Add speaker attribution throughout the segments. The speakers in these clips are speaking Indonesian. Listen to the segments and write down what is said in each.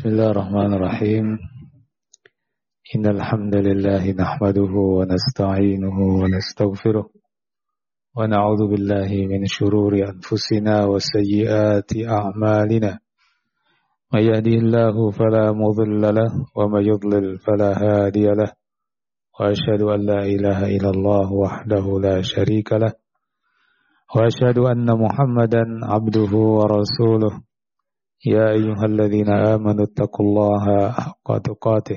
Speaker 1: Bismillahirrahmanirrahim. Innal hamdalillah nahmaduhu wa nasta'inuhu wa nastaghfiruh wa na'udzu billahi min shururi anfusina wa sayyiati a'malina. May yahdihillahu fala mudilla lahu wa may yudlil fala hadiya lahu. Wa asyhadu an la ilaha illallah wahdahu la syarika lahu wa asyhadu anna Muhammadan 'abduhu wa rasuluh. Ya ayyuhalladzina amanu taqullaha haqqa tuqatih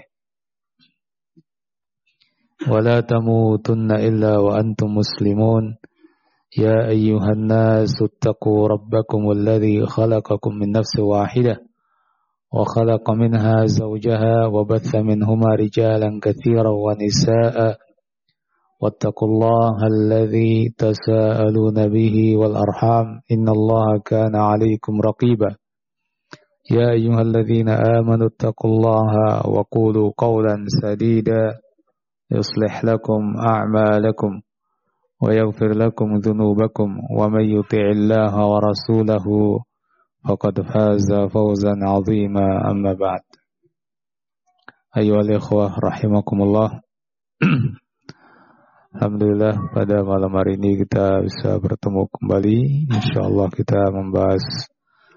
Speaker 1: wa la tamutunna illa wa antum muslimun. Ya ayyuhan nasu taqu rabbakumul ladzi khalaqakum min nafsin wahidah wa khalaqa minha zawjaha wa batha minhuma rijalan katsiran wa nisaa'a wattaqullaha alladzi tasaaluna bihi wal arham innallaha kana 'alaykum raqiba. يا أيها الذين آمنوا اتقوا الله وقولوا قولا سديدا يصلح لكم أعمالكم ويغفر لكم ذنوبكم ومن يطع الله ورسوله فقد فاز فوزا عظيما أما بعد. أيها الإخوة رحمكم الله. Alhamdulillah pada malam hari ini kita bisa bertemu kembali. InsyaAllah kita membahas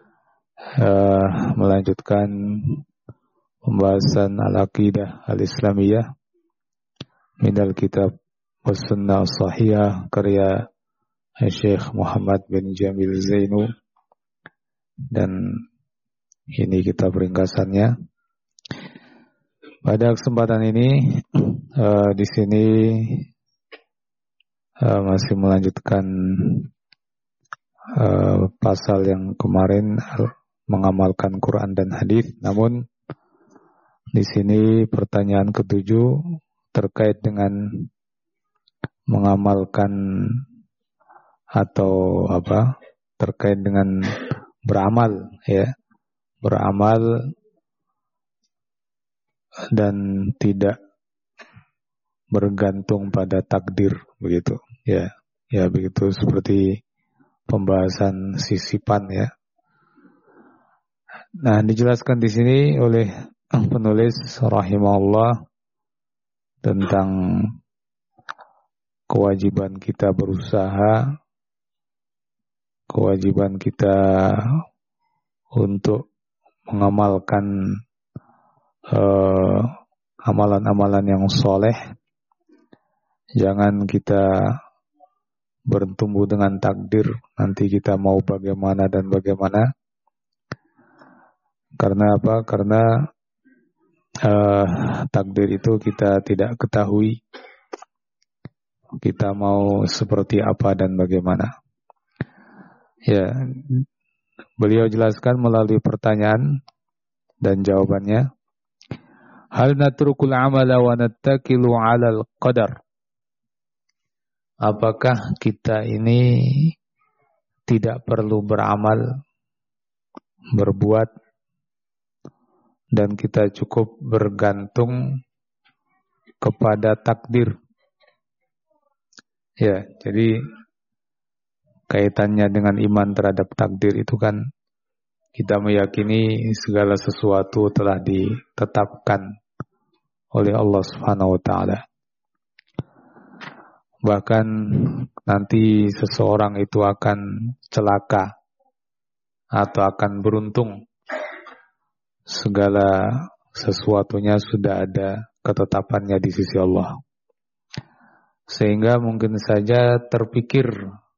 Speaker 1: melanjutkan pembahasan al-aqidah al-islamiyah minal kitab was-sunnah sahihah karya Syekh Muhammad bin Jamil Zainu, dan ini kitab ringkasannya. Pada kesempatan ini di sini masih melanjutkan pasal yang kemarin, mengamalkan Quran dan hadis. Namun di sini pertanyaan ketujuh terkait dengan mengamalkan atau terkait dengan beramal, ya, beramal dan tidak bergantung pada takdir, begitu, ya, ya begitu, seperti pembahasan sisipan, ya. Nah, dijelaskan di sini oleh penulis rahimahullah tentang kewajiban kita berusaha, kewajiban kita untuk mengamalkan amalan-amalan yang soleh. Jangan kita bertumbuh dengan takdir, nanti kita mau bagaimana dan bagaimana. Karena apa? Karena takdir itu kita tidak ketahui. Kita mau seperti apa dan bagaimana. Ya, beliau jelaskan melalui pertanyaan dan jawabannya. Hal natrukul amala wa nattakilu 'alal qadar. Apakah kita ini tidak perlu beramal, berbuat, dan kita cukup bergantung kepada takdir? Ya, jadi kaitannya dengan iman terhadap takdir itu kan kita meyakini segala sesuatu telah ditetapkan oleh Allah Subhanahu wa taala. Bahkan nanti seseorang itu akan celaka atau akan beruntung. Segala sesuatunya sudah ada ketetapannya di sisi Allah. Sehingga mungkin saja terpikir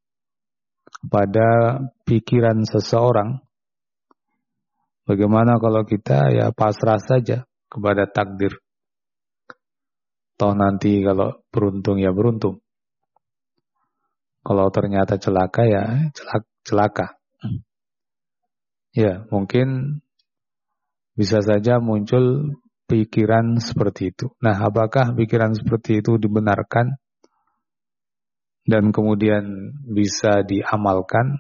Speaker 1: pada pikiran seseorang, bagaimana kalau kita ya pasrah saja kepada takdir. Toh nanti kalau beruntung ya beruntung. Kalau ternyata celaka ya celaka. Ya, mungkin bisa saja muncul pikiran seperti itu. Nah, apakah pikiran seperti itu dibenarkan dan kemudian bisa diamalkan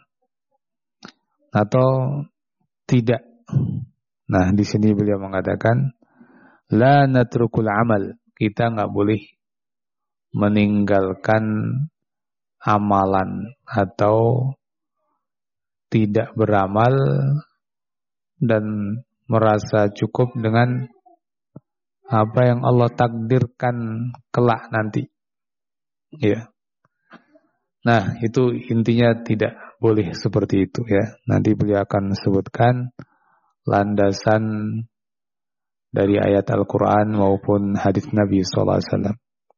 Speaker 1: atau tidak? Nah, di sini beliau mengatakan, la natrukul amal. Kita nggak boleh meninggalkan amalan atau tidak beramal dan merasa cukup dengan apa yang Allah takdirkan kelak nanti. Ya. Nah, itu intinya tidak boleh seperti itu ya. Nanti beliau akan sebutkan landasan dari ayat Al-Quran maupun hadis Nabi SAW.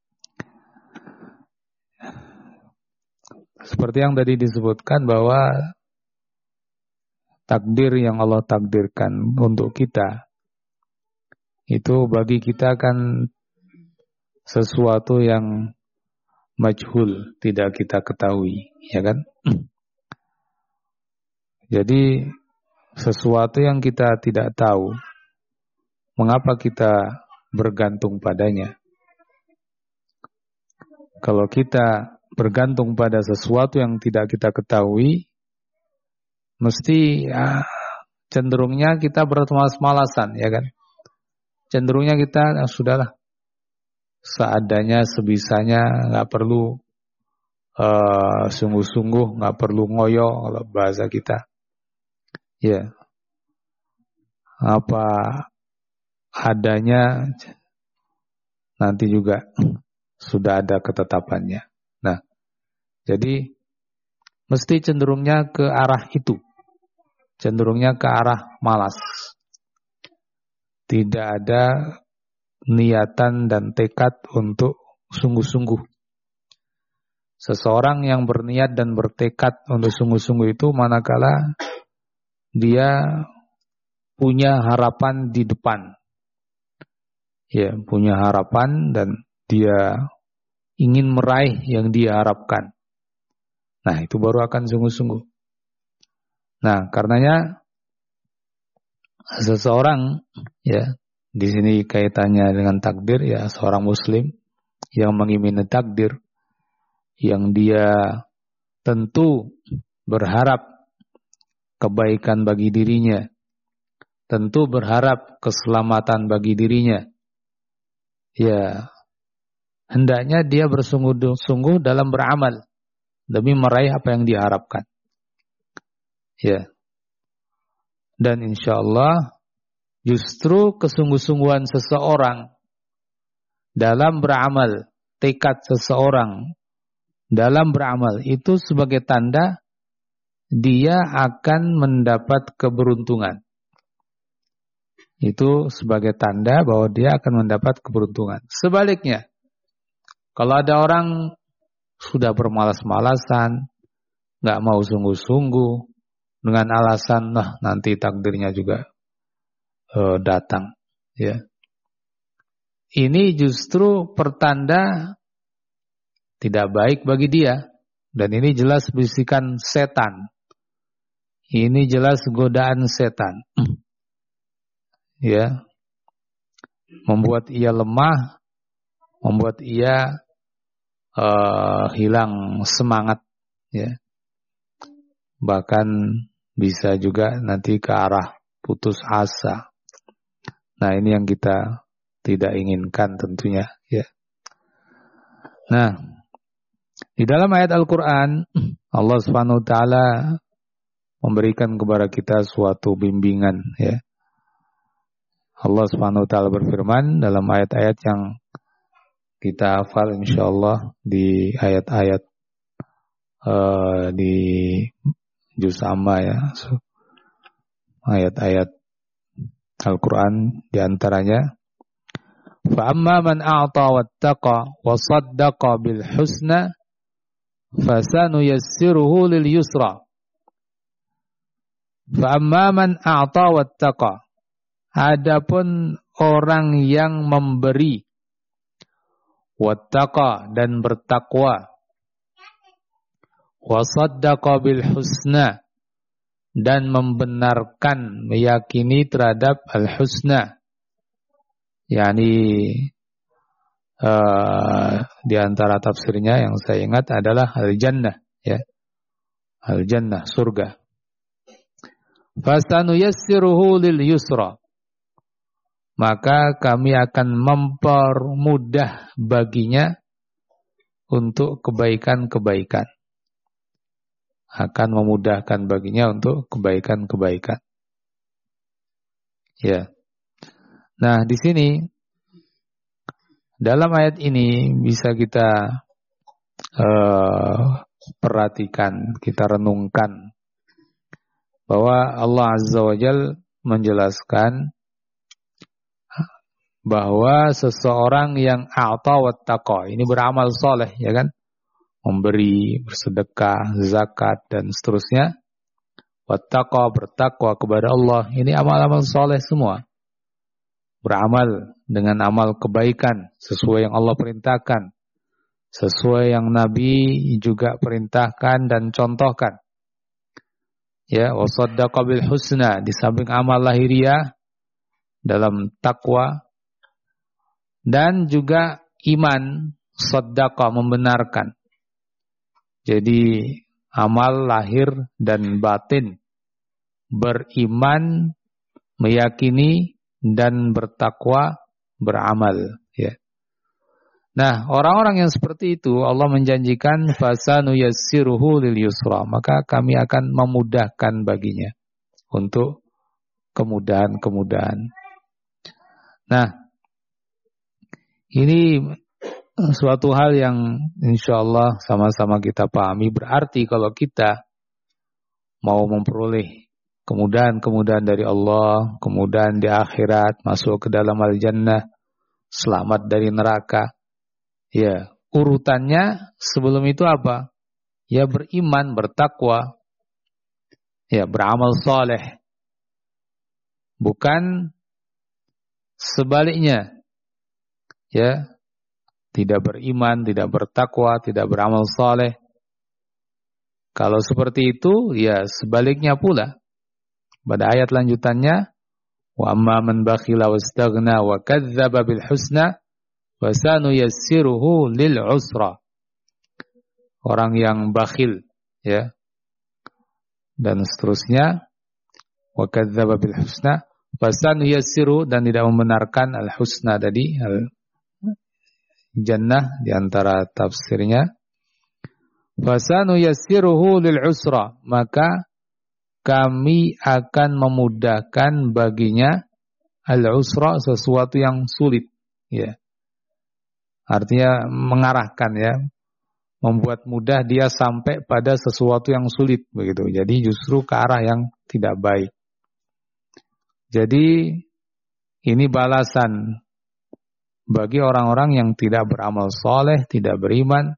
Speaker 1: Seperti yang tadi disebutkan bahwa takdir yang Allah takdirkan untuk kita, itu bagi kita kan sesuatu yang majhul, tidak kita ketahui, ya kan? Jadi sesuatu yang kita tidak tahu, mengapa kita bergantung padanya? Kalau kita bergantung pada sesuatu yang tidak kita ketahui, mesti cenderungnya kita bermalas-malasan, ya kan? Cenderungnya kita sudahlah, seadanya, sebisanya, nggak perlu sungguh-sungguh, nggak perlu ngoyo kalau bahasa kita. Ya, apa adanya nanti juga sudah ada ketetapannya. Nah, jadi mesti cenderungnya ke arah itu. Cenderungnya ke arah malas. Tidak ada niatan dan tekad untuk sungguh-sungguh. Seseorang yang berniat dan bertekad untuk sungguh-sungguh itu manakala dia punya harapan di depan. Ya, punya harapan dan dia ingin meraih yang dia harapkan. Nah, itu baru akan sungguh-sungguh. Nah, karenanya seseorang, ya, di sini kaitannya dengan takdir, ya, seorang muslim yang mengimani takdir, yang dia tentu berharap kebaikan bagi dirinya, tentu berharap keselamatan bagi dirinya, ya, hendaknya dia bersungguh-sungguh dalam beramal demi meraih apa yang diharapkan. Ya. Dan insya Allah justru kesungguh-sungguhan seseorang dalam beramal, tekad seseorang dalam beramal itu sebagai tanda dia akan mendapat keberuntungan. Itu sebagai tanda bahwa dia akan mendapat keberuntungan. Sebaliknya, kalau ada orang sudah bermalas-malasan, nggak mau sungguh-sungguh, dengan alasan, nah nanti takdirnya juga datang. Ya. Ini justru pertanda tidak baik bagi dia. Dan ini jelas bisikan setan. Ini jelas godaan setan. Ya. Membuat ia lemah, membuat ia hilang semangat, ya. Bahkan bisa juga nanti ke arah putus asa. Nah, ini yang kita tidak inginkan tentunya, ya. Nah, di dalam ayat Al-Quran Allah Subhanahu wa taala memberikan kepada kita suatu bimbingan, ya. Allah Subhanahu wa taala berfirman dalam ayat-ayat yang kita hafal insyaallah di ayat-ayat di juz amma, ya. Ayat-ayat Al-Quran di antaranya fa amma man a'ta wattaqa wa saddaqa bil husna fasanuyassiruhu lil yusra. Fa amma man a'ta wattaqa, adapun orang yang memberi, wattaqa dan bertakwa, wa saddaqa bil husna dan membenarkan, meyakini terhadap al-husna, yakni di antara tafsirnya yang saya ingat adalah al-jannah, ya. Al-jannah, surga. Fasanuyassiruhu lil yusra, maka kami akan mempermudah baginya untuk kebaikan-kebaikan. Akan memudahkan baginya untuk kebaikan-kebaikan. Ya. Nah, di sini dalam ayat ini bisa kita perhatikan, kita renungkan bahwa Allah Azza wa Jalla menjelaskan bahwa seseorang yang a'ta wattaqa, ini beramal soleh, ya kan? Memberi, bersedekah, zakat, dan seterusnya. Wattaqa, bertakwa kepada Allah. Ini amal-amal soleh semua. Beramal dengan amal kebaikan sesuai yang Allah perintahkan, sesuai yang Nabi juga perintahkan dan contohkan. Ya, wasaddaqa bil husna, di samping amal lahiriah dalam takwa dan juga iman, saddaqa, membenarkan. Jadi amal lahir dan batin, beriman, meyakini dan bertakwa, beramal, ya. Nah, orang-orang yang seperti itu Allah menjanjikan fasanuyassiruhu lil yusra, maka kami akan memudahkan baginya untuk kemudahan-kemudahan. Nah, ini suatu hal yang insyaallah sama-sama kita pahami. Berarti kalau kita mau memperoleh kemudahan-kemudahan dari Allah, kemudahan di akhirat, masuk ke dalam al-jannah, selamat dari neraka, ya, urutannya sebelum itu apa? Ya, beriman, bertakwa, ya, beramal soleh. Bukan sebaliknya. Ya, tidak beriman, tidak bertakwa, tidak beramal soleh. Kalau seperti itu, ya sebaliknya pula. Pada ayat lanjutannya, wa amma man bakhila wastaghna wa kadzdzaba bil husna fasanuyassiruhu lil usra. Orang yang bakhil, ya, dan seterusnya, wa kadzdzaba bil husna fasanuyassiru, dan tidak membenarkan al husna tadi, al jannah di antara tafsirnya. Fasanuyassiruhu lil usra, maka kami akan memudahkan baginya al usra, sesuatu yang sulit, ya. Artinya mengarahkan, ya, membuat mudah dia sampai pada sesuatu yang sulit, begitu. Jadi justru ke arah yang tidak baik. Jadi ini balasan bagi orang-orang yang tidak beramal soleh, tidak beriman,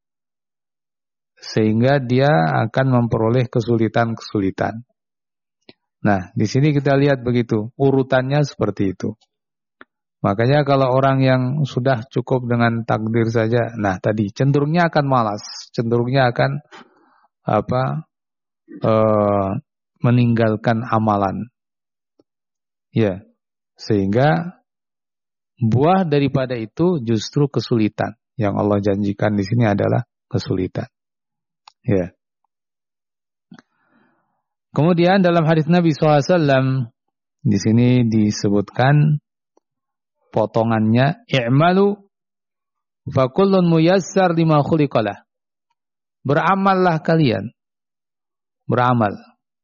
Speaker 1: sehingga dia akan memperoleh kesulitan-kesulitan. Nah, di sini kita lihat begitu, urutannya seperti itu. Makanya kalau orang yang sudah cukup dengan takdir saja, nah tadi cenderungnya akan malas, cenderungnya akan meninggalkan amalan. Ya, sehingga buah daripada itu justru kesulitan. Yang Allah janjikan di sini adalah kesulitan. Ya. Kemudian dalam hadis Nabi SAW di sini disebutkan potongannya, i'malu fa kullun muyassar lima khuliqalah. Beramallah kalian. Beramal.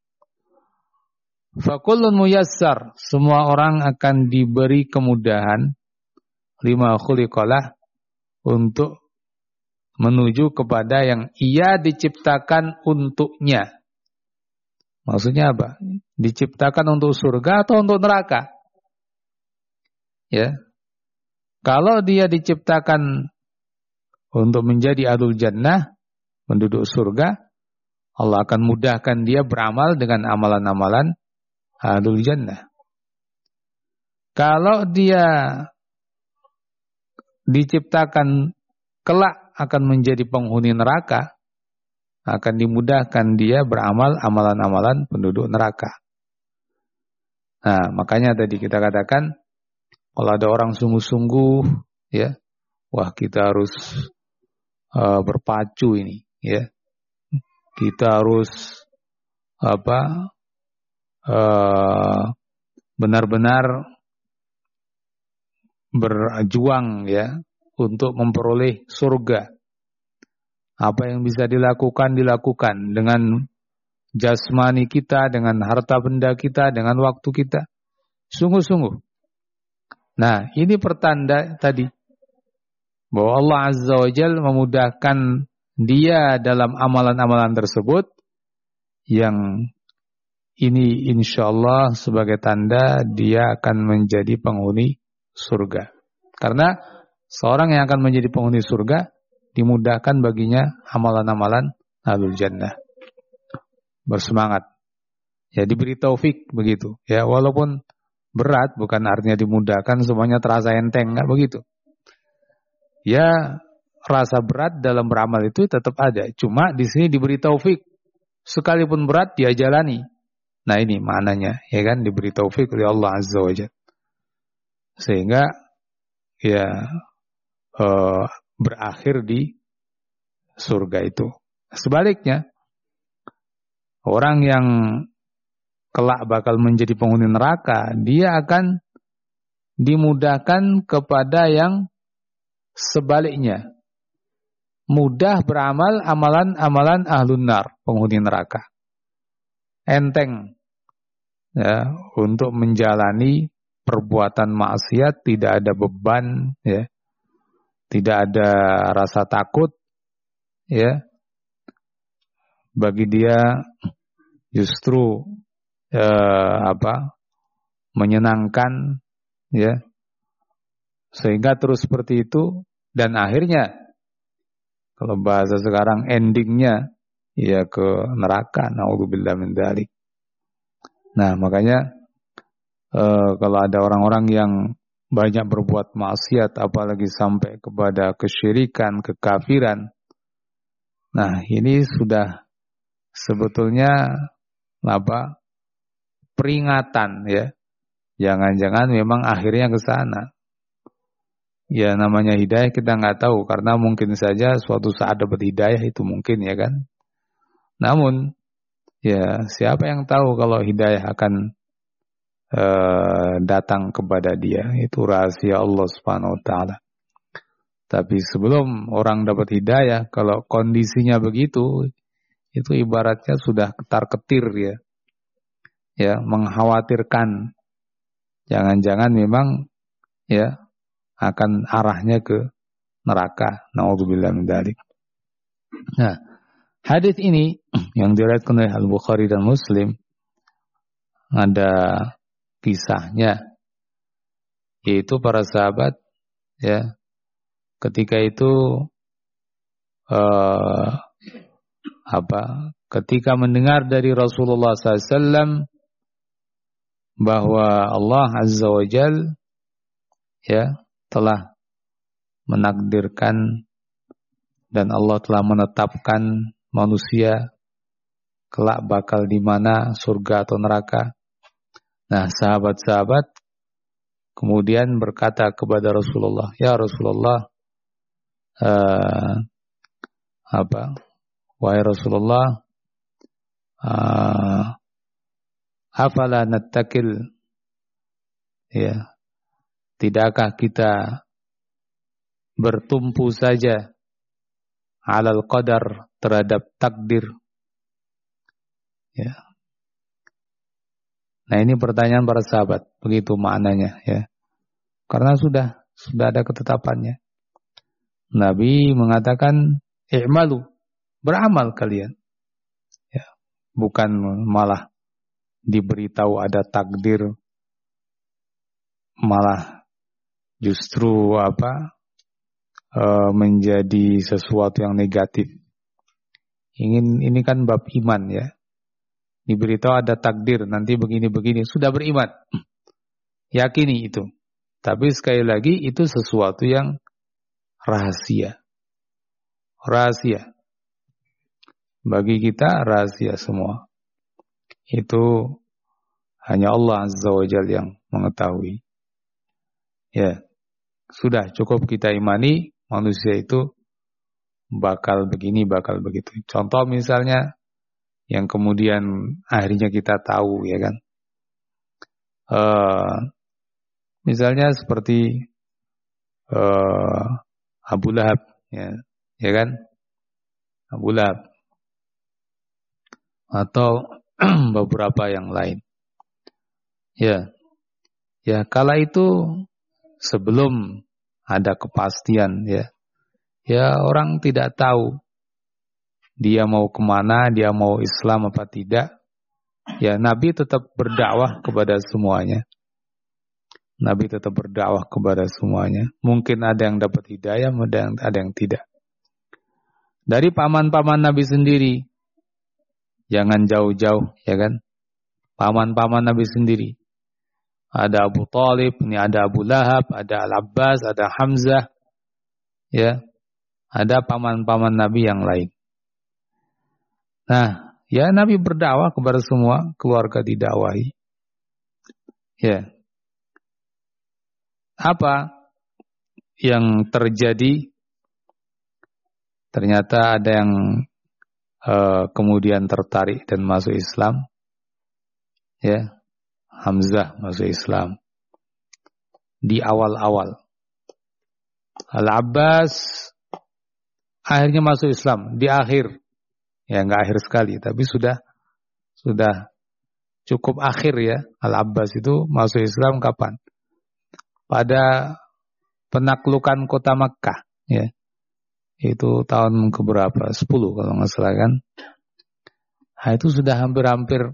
Speaker 1: Fa kullun muyassar, semua orang akan diberi kemudahan lima khuliqalah, untuk menuju kepada yang ia diciptakan untuknya. Maksudnya apa? Diciptakan untuk surga atau untuk neraka? Ya. Kalau dia diciptakan untuk menjadi ahlul jannah, penduduk surga, Allah akan mudahkan dia beramal dengan amalan-amalan ahlul jannah. Kalau dia diciptakan kelak akan menjadi penghuni neraka, akan dimudahkan dia beramal amalan-amalan penduduk neraka. Nah, makanya tadi kita katakan, kalau ada orang sungguh-sungguh, ya, wah kita harus berpacu ini, ya, kita harus benar-benar berjuang, ya, untuk memperoleh surga. Apa yang bisa dilakukan dengan jasmani kita, dengan harta benda kita, dengan waktu kita. Sungguh-sungguh. Nah, ini pertanda tadi bahwa Allah Azza wa Jalla memudahkan dia dalam amalan-amalan tersebut, yang ini insya Allah sebagai tanda dia akan menjadi penghuni surga. Karena seorang yang akan menjadi penghuni surga dimudahkan baginya amalan-amalan ahlul jannah. Bersemangat. Ya, diberi taufik begitu. Ya, walaupun berat bukan artinya dimudahkan semuanya terasa enteng, enggak begitu. Ya, rasa berat dalam beramal itu tetap ada. Cuma di sini diberi taufik. Sekalipun berat dia jalani. Nah, ini maknanya, ya kan, diberi taufik oleh Allah Azza wa Jalla. Sehingga ya berakhir di surga itu. Sebaliknya, orang yang kelak bakal menjadi penghuni neraka, dia akan dimudahkan kepada yang sebaliknya. Mudah beramal amalan-amalan ahlun nar, penghuni neraka. Enteng ya untuk menjalani perbuatan maksiat, tidak ada beban ya. Tidak ada rasa takut ya. Bagi dia justru menyenangkan ya, sehingga terus seperti itu, dan akhirnya kalau bahasa sekarang endingnya ya ke neraka, naudzubillah min dzalik. Nah, makanya kalau ada orang-orang yang banyak berbuat maksiat, apalagi sampai kepada kesyirikan, kekafiran, nah ini sudah sebetulnya peringatan ya. Jangan-jangan memang akhirnya ke sana. Ya, namanya hidayah kita nggak tahu, karena mungkin saja suatu saat dapat hidayah, itu mungkin ya kan. Namun ya, siapa yang tahu kalau hidayah akan datang kepada dia, itu rahasia Allah Subhanahu wa taala. Tapi sebelum orang dapat hidayah, kalau kondisinya begitu, itu ibaratnya sudah ketar-ketir ya. Ya, mengkhawatirkan. Jangan-jangan memang ya akan arahnya ke neraka. Naudzubillah min dzalik. Nah, hadis ini yang diriwayatkan oleh Al-Bukhari dan Muslim, ada kisahnya, yaitu para sahabat ya ketika itu ketika mendengar dari Rasulullah SAW bahwa Allah Azza wa Jal ya telah menakdirkan dan Allah telah menetapkan manusia kelak bakal di mana, surga atau neraka. Nah, sahabat-sahabat kemudian berkata kepada Rasulullah, ya Rasulullah, wahai Rasulullah, afala nattakil, ya, tidakkah kita bertumpu saja alal qadar, terhadap takdir? Ya. Nah, ini pertanyaan para sahabat, begitu maknanya ya. Karena sudah ada ketetapannya. Nabi mengatakan, i'malu, beramal kalian. Ya, bukan malah diberitahu ada takdir, malah justru menjadi sesuatu yang negatif. Ini kan bab iman ya. Diberitahu ada takdir, nanti begini-begini, sudah beriman. Yakini itu. Tapi sekali lagi itu sesuatu yang rahasia. Rahasia. Bagi kita rahasia semua. Itu hanya Allah Azza wa Jalla yang mengetahui. Ya, sudah cukup kita imani manusia itu bakal begini, bakal begitu. Contoh misalnya yang kemudian akhirnya kita tahu ya kan. Misalnya seperti Abu Lahab ya kan? Abu Lahab atau beberapa yang lain. Ya. Ya, kala itu sebelum ada kepastian ya. Ya, orang tidak tahu dia mau kemana, dia mau Islam apa tidak. Ya, Nabi tetap berdakwah kepada semuanya. Nabi tetap berdakwah kepada semuanya. Mungkin ada yang dapat hidayah, ada yang tidak. Dari paman-paman Nabi sendiri, jangan jauh-jauh, ya kan? Paman-paman Nabi sendiri. Ada Abu Thalib, ini ada Abu Lahab, ada Al-Abbas, ada Hamzah, ya. Ada paman-paman Nabi yang lain. Nah, ya Nabi berdakwah kepada semua keluarga didakwahi. Ya. Apa yang terjadi? Ternyata ada yang kemudian tertarik dan masuk Islam. Ya. Hamzah masuk Islam. Di awal-awal. Al-Abbas akhirnya masuk Islam di akhir. Ya, enggak akhir sekali, tapi sudah cukup akhir ya. Al-Abbas itu masuk Islam kapan? Pada penaklukan kota Makkah, ya. Itu tahun keberapa? 10 kalau nggak salah kan. Nah, itu sudah hampir-hampir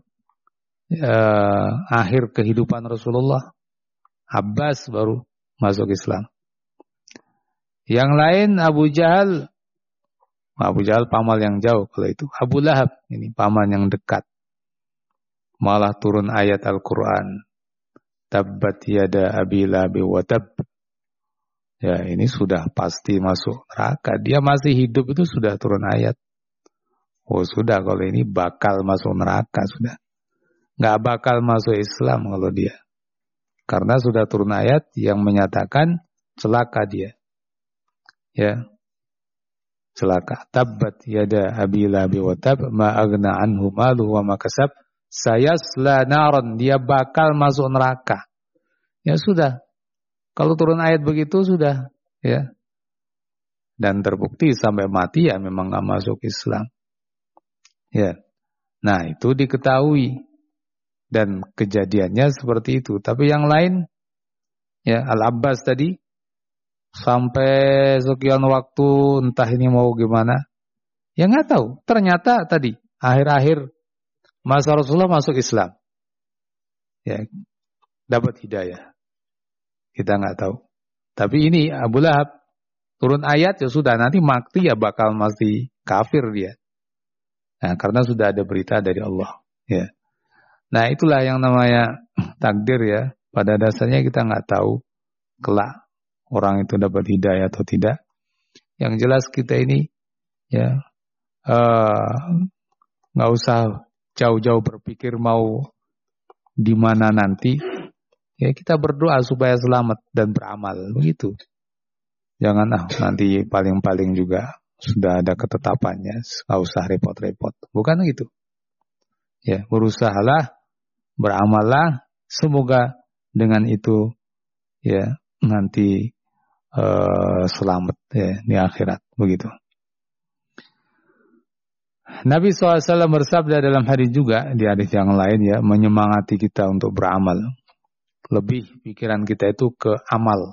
Speaker 1: akhir kehidupan Rasulullah. Abbas baru masuk Islam. Yang lain Abu Jahal paman yang jauh kalau itu. Abu Lahab ini paman yang dekat. Malah turun ayat Al-Quran. Tabbat yada Abi Lahab wa tab. Ya, ini sudah pasti masuk neraka. Dia masih hidup itu sudah turun ayat. Oh sudah, kalau ini bakal masuk neraka sudah. Nggak bakal masuk Islam kalau dia. Karena sudah turun ayat yang menyatakan celaka dia. Ya. Celaka. Tabbat yada Abi Lahab wa tab ma aghna anhu maluhu wa ma kasab sayasla naran, dia bakal masuk neraka. Ya sudah. Kalau turun ayat begitu sudah, ya. Dan terbukti sampai mati ya memang enggak masuk Islam. Ya. Nah, itu diketahui dan kejadiannya seperti itu. Tapi yang lain ya Al-Abbas tadi sampai sekian waktu entah ini mau gimana, ya nggak tahu. Ternyata tadi akhir-akhir masa Rasulullah masuk Islam, ya dapat hidayah. Kita nggak tahu. Tapi ini Abu Lahab turun ayat ya sudah, nanti mati ya bakal masih kafir dia. Nah, karena sudah ada berita dari Allah. Ya. Nah, itulah yang namanya takdir ya. Pada dasarnya kita nggak tahu kelak orang itu dapat hidayah atau tidak. Yang jelas kita ini ya nggak usah jauh-jauh berpikir mau di mana nanti. Ya kita berdoa supaya selamat dan beramal begitu. Jangan nanti paling-paling juga sudah ada ketetapannya, nggak usah repot-repot. Bukan gitu. Ya berusahalah, beramallah, semoga dengan itu ya nanti selamat ya di akhirat begitu. Nabi SAW bersabda dalam hadis juga, di hadis yang lain ya, menyemangati kita untuk beramal. Lebih pikiran kita itu ke amal.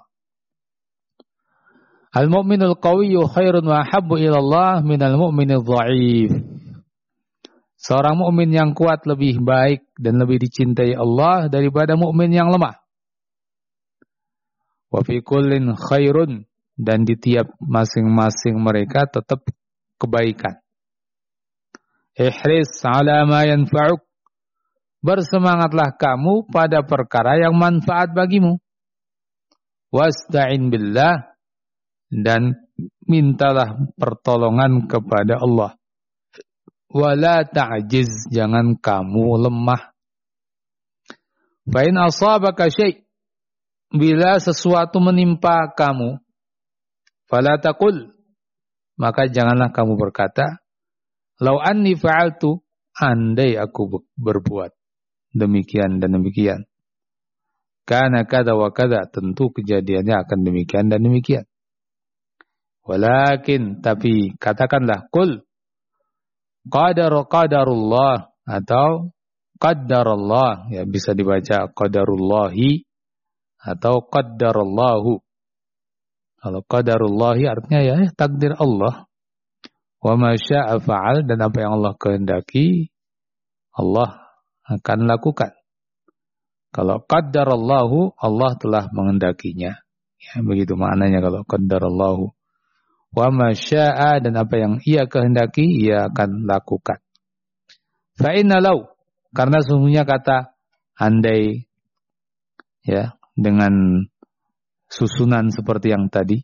Speaker 1: Al-mu'minul qawiyyu khairun wa habbu ila Allah minal mu'minil dha'if. Seorang mukmin yang kuat lebih baik dan lebih dicintai Allah daripada mukmin yang lemah. Wa fi kullin khairun, dan di tiap masing-masing mereka tetap kebaikan. Ihris ala ma yanfa'uk. Bersemangatlah kamu pada perkara yang manfaat bagimu. Wasta'in billah, dan mintalah pertolongan kepada Allah. Wala ta'jiz, jangan kamu lemah. Fa in asabaka syai', bila sesuatu menimpa kamu, fala taqul, maka janganlah kamu berkata, lau anni fa'altu, andai aku berbuat demikian dan demikian. Kana kada wa kada, tentu kejadiannya akan demikian dan demikian. Walakin, tapi katakanlah, qul qadarullah atau qaddarallah, ya bisa dibaca qadarullahi atau qaddarallahu. Kalau qadarullahi artinya ya takdir Allah. Wa ma syaa fa'al, dan apa yang Allah kehendaki Allah akan lakukan. Kalau qaddarallahu, Allah telah menghendakinya. Ya, begitu maknanya kalau qaddarallahu. Wa ma syaa, dan apa yang Ia kehendaki Ia akan lakukan. Fa inna law, karena sesungguhnya kata andai, ya, dengan susunan seperti yang tadi,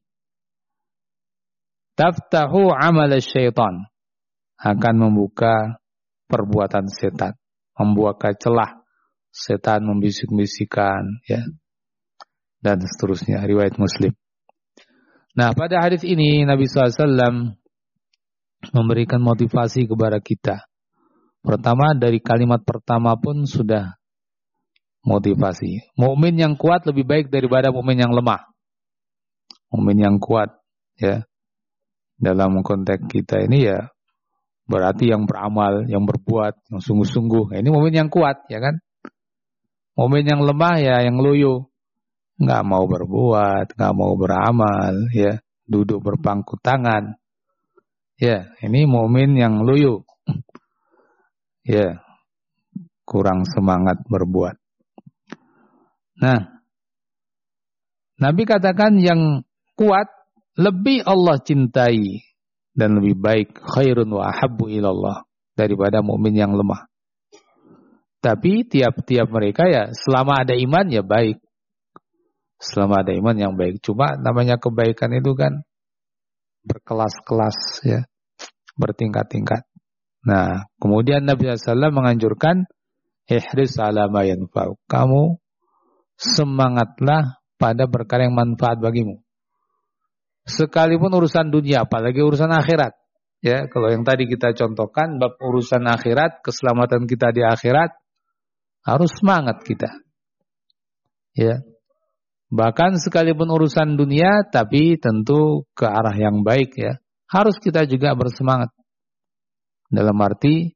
Speaker 1: taftahu amal syaitan, akan membuka perbuatan setan, membuka celah setan, membisik-bisikan, ya, dan seterusnya. Riwayat Muslim. Nah, pada hadis ini Nabi SAW memberikan motivasi kepada kita. Pertama, dari kalimat pertama pun sudah motivasi. Mukmin yang kuat lebih baik daripada mukmin yang lemah. Mukmin yang kuat, ya, dalam konteks kita ini ya berarti yang beramal, yang berbuat, yang sungguh-sungguh. Ini mukmin yang kuat, ya kan? Mukmin yang lemah ya yang loyo, nggak mau berbuat, nggak mau beramal, ya, duduk berpangku tangan. Ya, ini mukmin yang loyo. Ya, kurang semangat berbuat. Nah, Nabi katakan yang kuat lebih Allah cintai dan lebih baik, khairun wa ahabbu ilallah, daripada mukmin yang lemah. Tapi tiap-tiap mereka ya selama ada iman ya baik. Selama ada iman yang baik. Cuma namanya kebaikan itu kan berkelas-kelas, ya, bertingkat-tingkat. Nah, kemudian Nabi SAW menganjurkan ihris ala ma yanfa'uk. Kamu semangatlah pada perkara yang manfaat bagimu. Sekalipun urusan dunia, apalagi urusan akhirat. Ya, kalau yang tadi kita contohkan bab urusan akhirat, keselamatan kita di akhirat, harus semangat kita. Ya. Bahkan sekalipun urusan dunia, tapi tentu ke arah yang baik, ya. Harus kita juga bersemangat. Dalam arti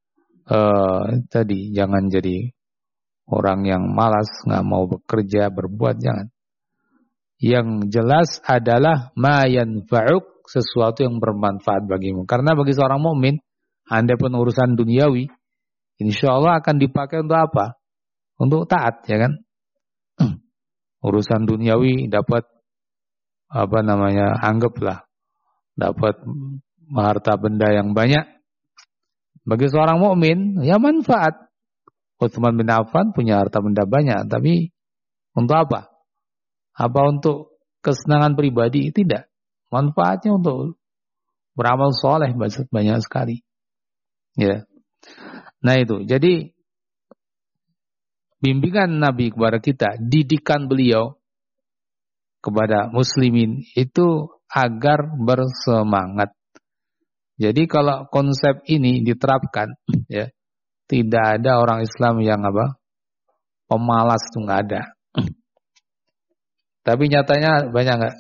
Speaker 1: tadi jangan jadi orang yang malas, nggak mau bekerja, berbuat, jangan. Yang jelas adalah ma yanfa'uk, sesuatu yang bermanfaat bagimu. Karena bagi seorang mukmin, andai pun urusan duniawi, insya Allah akan dipakai untuk apa? Untuk taat, ya kan? Urusan duniawi dapat anggaplah dapat harta benda yang banyak. Bagi seorang mukmin, ya manfaat. Utsman bin Affan punya harta benda banyak, tapi untuk apa? Apa untuk kesenangan pribadi? Tidak. Manfaatnya untuk beramal soleh banyak sekali. Ya. Nah itu. Jadi bimbingan Nabi kepada kita, didikan beliau kepada muslimin itu agar bersemangat. Jadi kalau konsep ini diterapkan, ya, tidak ada orang Islam yang pemalas, itu nggak ada. Tapi nyatanya banyak nggak?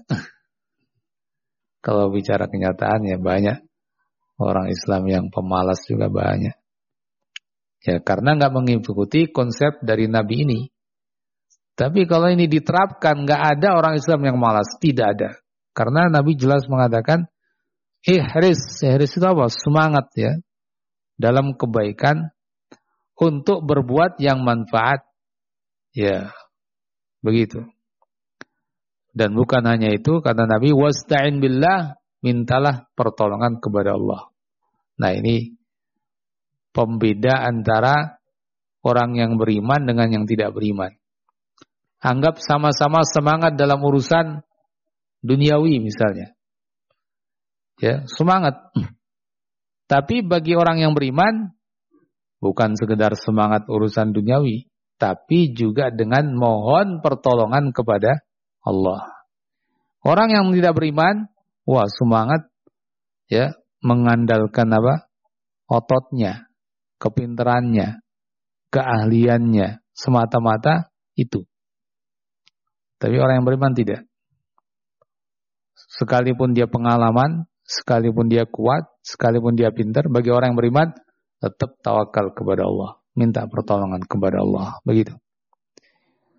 Speaker 1: Kalau bicara kenyataan ya banyak orang Islam yang pemalas juga banyak. Ya karena nggak mengikuti konsep dari Nabi ini. Tapi kalau ini diterapkan, nggak ada orang Islam yang malas, tidak ada. Karena Nabi jelas mengatakan, ihris itu apa? Semangat, ya, dalam kebaikan untuk berbuat yang manfaat, ya, begitu. Dan bukan hanya itu, kata Nabi, wasta'in billah, mintalah pertolongan kepada Allah. Nah ini pembeda antara orang yang beriman dengan yang tidak beriman. Anggap sama-sama semangat dalam urusan duniawi misalnya. Ya, semangat. Tapi bagi orang yang beriman, bukan sekedar semangat urusan duniawi, tapi juga dengan mohon pertolongan kepada Allah. Orang yang tidak beriman, wah semangat, ya, mengandalkan ototnya, kepintarannya, keahliannya, semata-mata itu. Tapi orang yang beriman tidak. Sekalipun dia pengalaman, sekalipun dia kuat, sekalipun dia pintar, bagi orang yang beriman tetap tawakal kepada Allah, minta pertolongan kepada Allah, begitu.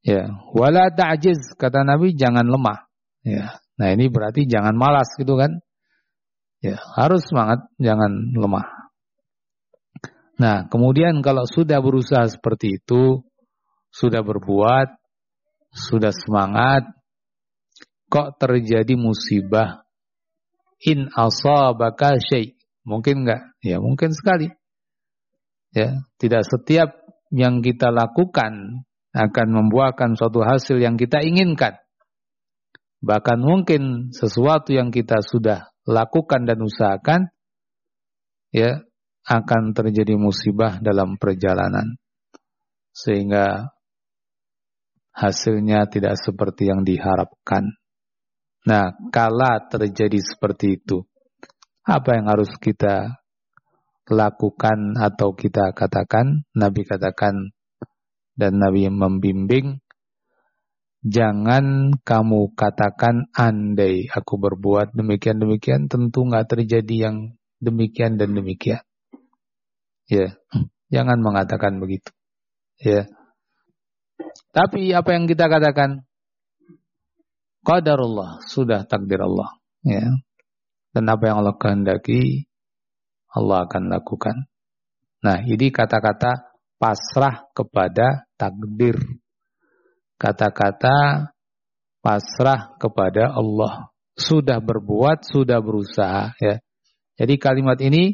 Speaker 1: Ya, wala ta'jiz, kata Nabi, jangan lemah. Ya. Nah, ini berarti jangan malas gitu kan? Ya, harus semangat, jangan lemah. Nah, kemudian kalau sudah berusaha seperti itu, sudah berbuat, sudah semangat, kok terjadi musibah? In asabaka syai'. Mungkin enggak? Ya, mungkin sekali. Ya, tidak setiap yang kita lakukan akan membuahkan suatu hasil yang kita inginkan. Bahkan mungkin sesuatu yang kita sudah lakukan dan usahakan, ya, akan terjadi musibah dalam perjalanan. Sehingga hasilnya tidak seperti yang diharapkan. Nah, kala terjadi seperti itu, apa yang harus kita lakukan atau kita katakan? Nabi katakan, dan Nabi membimbing, jangan kamu katakan andai aku berbuat demikian-demikian, tentu nggak terjadi yang demikian dan demikian. Ya, jangan mengatakan begitu. Ya. Tapi apa yang kita katakan? Qadarullah, sudah takdir Allah. Ya. Dan apa yang Allah kehendaki, Allah akan lakukan. Nah, ini kata-kata pasrah kepada takdir. Kata-kata pasrah kepada Allah. Sudah berbuat, sudah berusaha. Ya. Jadi kalimat ini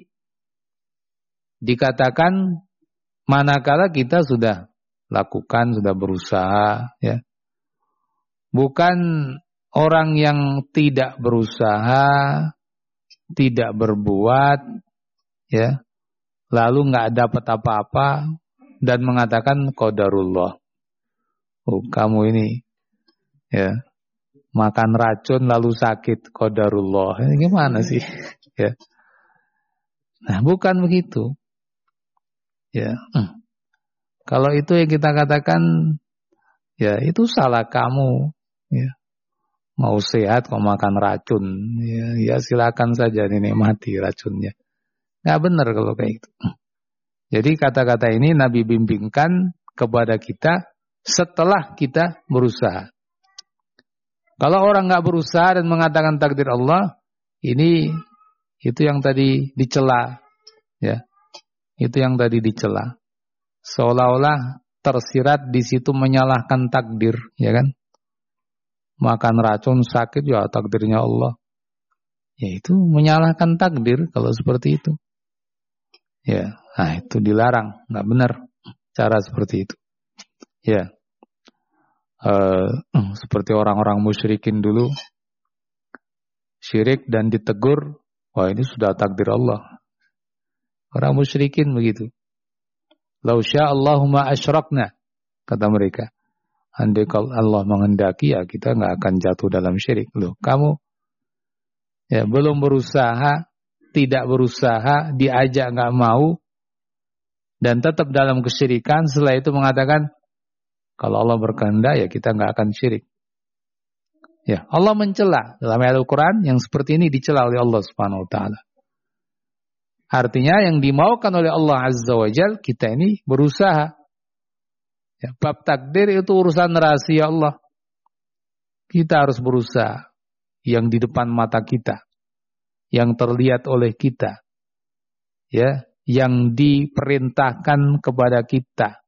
Speaker 1: dikatakan manakala kita sudah lakukan, sudah berusaha. Ya. Bukan orang yang tidak berusaha, tidak berbuat, ya, lalu nggak dapat apa-apa dan mengatakan qadarullah. Oh, kamu ini, ya, makan racun lalu sakit, qadarullah. Ini gimana sih? Ya. Nah, bukan begitu. Ya. Kalau itu yang kita katakan, ya itu salah kamu. Ya. Mau sehat kok makan racun, ya silakan saja dinikmati racunnya. Nggak benar kalau kayak gitu. Jadi kata-kata ini Nabi bimbingkan kepada kita setelah kita berusaha. Kalau orang nggak berusaha dan mengatakan takdir Allah, itu yang tadi dicela, ya, itu yang tadi dicela. Seolah-olah tersirat di situ menyalahkan takdir, ya kan? Makan racun sakit ya takdirnya Allah. Ya itu menyalahkan takdir kalau seperti itu. Ya, nah itu dilarang, nggak benar cara seperti itu. Ya, seperti orang-orang musyrikin dulu, syirik dan ditegur, wah ini sudah takdir Allah. Orang musyrikin begitu. Lau sya'allahu ma asyrakna, kata mereka. Andai kalau Allah menghendaki, ya kita nggak akan jatuh dalam syirik. Loh, kamu ya belum berusaha, tidak berusaha, diajak nggak mau, dan tetap dalam kesyirikan. Setelah itu mengatakan, kalau Allah berkehendak, ya kita nggak akan syirik. Ya, Allah mencela dalam ayat Al-Quran yang seperti ini dicela oleh Allah Subhanahu Wa Taala. Artinya yang dimaukan oleh Allah Azza wa Jal, kita ini berusaha. Ya, bab takdir itu urusan rahasia Allah. Kita harus berusaha. Yang di depan mata kita, yang terlihat oleh kita, ya, yang diperintahkan kepada kita.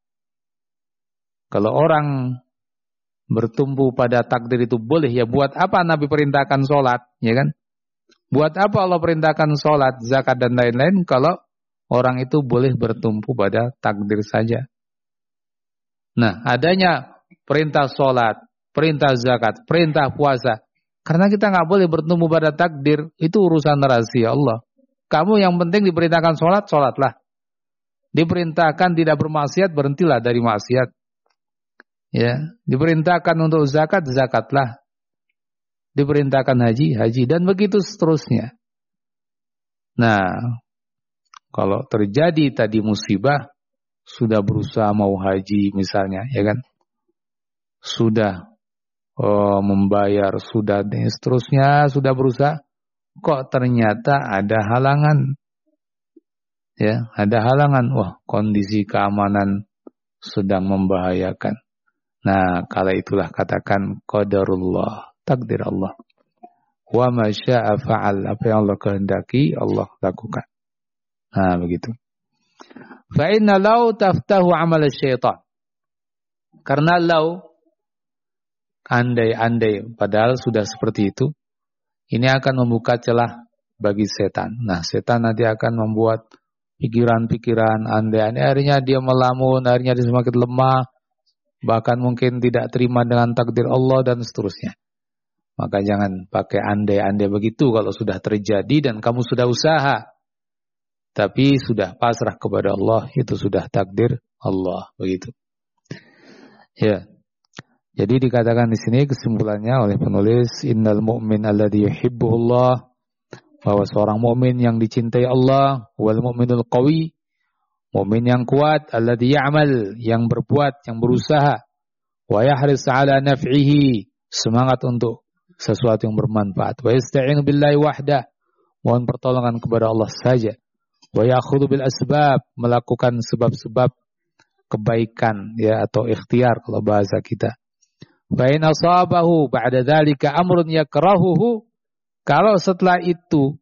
Speaker 1: Kalau orang bertumpu pada takdir itu boleh, ya buat apa Nabi perintahkan sholat, ya kan? Buat apa Allah perintahkan sholat, zakat dan lain-lain kalau orang itu boleh bertumpu pada takdir saja. Nah, adanya perintah sholat, perintah zakat, perintah puasa, karena kita nggak boleh bertumpu pada takdir, itu urusan rahasia Allah. Kamu yang penting diperintahkan sholat, sholatlah. Diperintahkan tidak bermaksiat, berhentilah dari maksiat. Ya, diperintahkan untuk zakat, zakatlah. Diperintahkan haji, haji, dan begitu seterusnya. Nah, kalau terjadi tadi musibah, sudah berusaha mau haji misalnya, ya kan? Sudah membayar, sudah dan seterusnya, sudah berusaha, kok ternyata ada halangan. Ya, ada halangan. Wah, kondisi keamanan sedang membahayakan. Nah, kala itulah katakan qadarullah, takdir Allah. Wa ma syaa fa'al, apa yang Allah kehendaki Allah lakukan. Nah, begitu. Fa inna law taftahu amal syaitan. Karena law, andai-andai, padahal sudah seperti itu, ini akan membuka celah bagi setan. Nah, setan nanti akan membuat pikiran-pikiran andai-andai, akhirnya dia melamun, akhirnya dia semakin lemah, bahkan mungkin tidak terima dengan takdir Allah dan seterusnya. Maka jangan pakai andai-andai begitu kalau sudah terjadi dan kamu sudah usaha. Tapi sudah pasrah kepada Allah, itu sudah takdir Allah, begitu. Ya. Jadi dikatakan di sini kesimpulannya oleh penulis, innal mu'min alladhi yuhibbuhullah, bahwa seorang mukmin yang dicintai Allah, wal mu'minul qawi, mukmin yang kuat, alladhi ya'mal, yang berbuat, yang berusaha, wa yahris 'ala naf'ihi, semangat untuk sesuatu yang bermanfaat, wa yasta'inu billahi wahdah, mohon pertolongan kepada Allah saja, wa ya'khudhu bil asbab, melakukan sebab-sebab kebaikan ya, atau ikhtiar kalau bahasa kita. Fa in asabahu ba'da dzalika amrun yakrahuhu, kalau setelah itu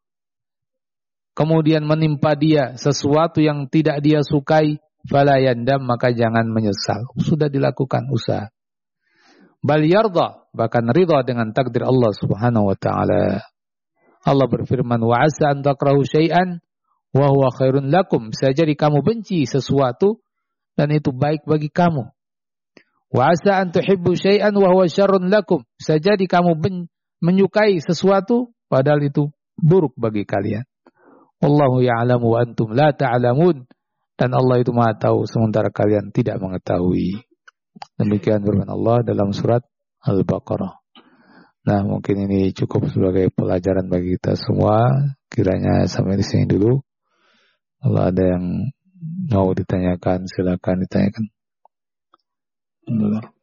Speaker 1: kemudian menimpa dia sesuatu yang tidak dia sukai, fala yandam, maka jangan menyesal, sudah dilakukan usaha. Bal yarda, bahkan ridha dengan takdir Allah Subhanahu wa taala. Allah berfirman, wa asa an takrahu syai'an wa huwa khairun lakum, bisa jadi kamu benci sesuatu dan itu baik bagi kamu. Wa asa an tuhibbu syai'an wa huwa syarrun lakum, bisa jadi kamu menyukai sesuatu padahal itu buruk bagi kalian. Wallahu ya'lamu wa antum la ta'lamun, dan Allah itu Maha tahu sementara kalian tidak mengetahui. Demikian firman Allah dalam surat Al-Baqarah. Nah, mungkin ini cukup sebagai pelajaran bagi kita semua. Kiranya sampai di sini dulu. Kalau ada yang mau ditanyakan, silakan ditanyakan. Alhamdulillah.